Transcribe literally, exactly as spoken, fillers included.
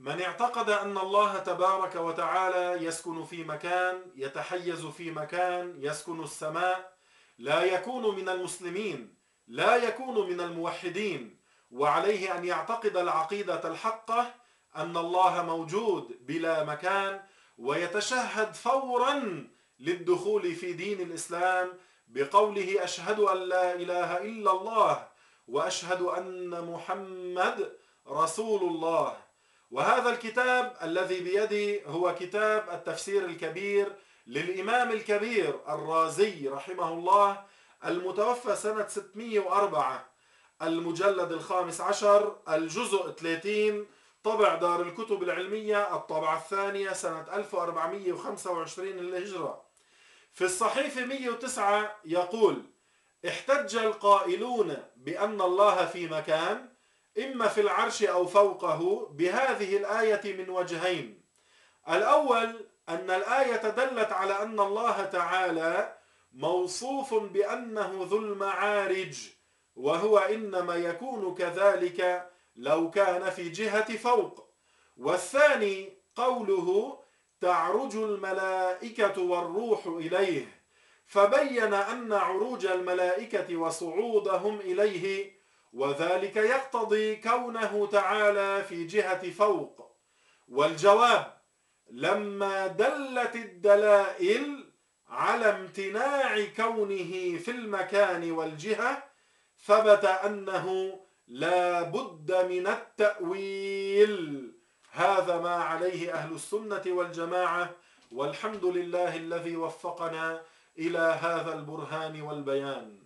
من اعتقد أن الله تبارك وتعالى يسكن في مكان، يتحيز في مكان، يسكن السماء، لا يكون من المسلمين، لا يكون من الموحدين. وعليه أن يعتقد العقيدة الحقة أن الله موجود بلا مكان، ويتشهد فورا للدخول في دين الإسلام بقوله: أشهد أن لا إله إلا الله وأشهد أن محمد رسول الله. وهذا الكتاب الذي بيدي هو كتاب التفسير الكبير للإمام الكبير الرازي رحمه الله، المتوفى سنة ستمئة وأربعة، المجلد الخامس عشر، الجزء ثلاثين، طبع دار الكتب العلمية، الطبعة الثانية، سنة ألف وأربعمئة وخمسة وعشرين للهجرة. في الصحيفة مئة وتسعة يقول: احتج القائلون بأن الله في مكان، إما في العرش أو فوقه، بهذه الآية من وجهين. الأول أن الآية دلت على أن الله تعالى موصوف بأنه ذو المعارج، وهو إنما يكون كذلك لو كان في جهة فوق. والثاني قوله: تعرج الملائكة والروح إليه، فبين أن عروج الملائكة وصعودهم إليه وذلك يقتضي كونه تعالى في جهة فوق. والجواب: لما دلت الدلائل على امتناع كونه في المكان والجهة، ثبت أنه لا بد من التأويل. هذا ما عليه أهل السنة والجماعة، والحمد لله الذي وفقنا إلى هذا البرهان والبيان.